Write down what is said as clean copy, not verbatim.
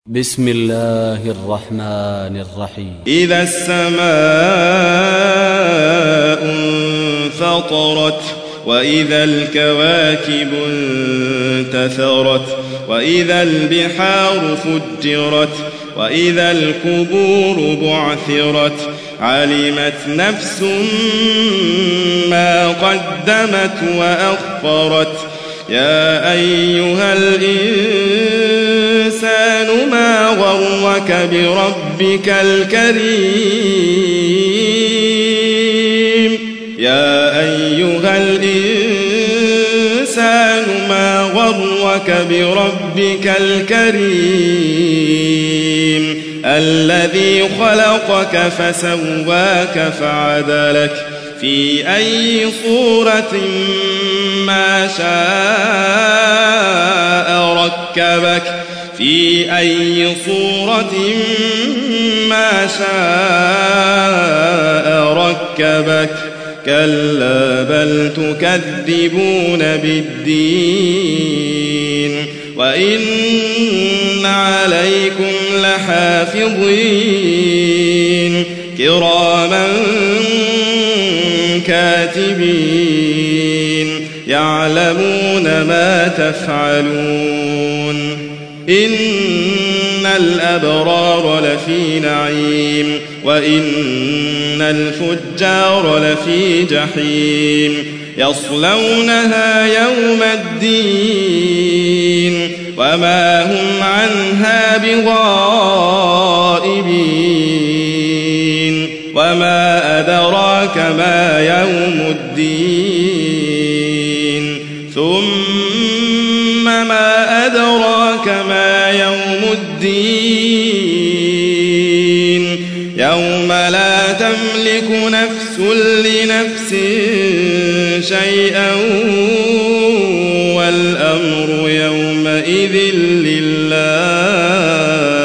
بسم الله الرحمن الرحيم. إذا السماء انفطرت وإذا الكواكب انتثرت وإذا البحار فجرت وإذا القبور بعثرت علمت نفس ما قدمت وأخرت يا أيها الإنسان ما غرك بربك الكريم يا أيها الإنسان ما غرك بربك الكريم الذي خلقك فسواك فعدلك في أي صورة ما شاء ركبك في أي صورة ما شاء ركبك كلا بل تكذبون بالدين وإن عليكم لحافظين كراما كاتبين يعلمون ما تفعلون إن الأبرار لفي نعيم وإن الفجار لفي جحيم يصلونها يوم الدين وما هم عنها بغائبين وما أدراك ما يوم الدين ثم ما أدراك ما يوم الدين يوم لا تملك نفس لنفس شيئا والأمر يومئذ لله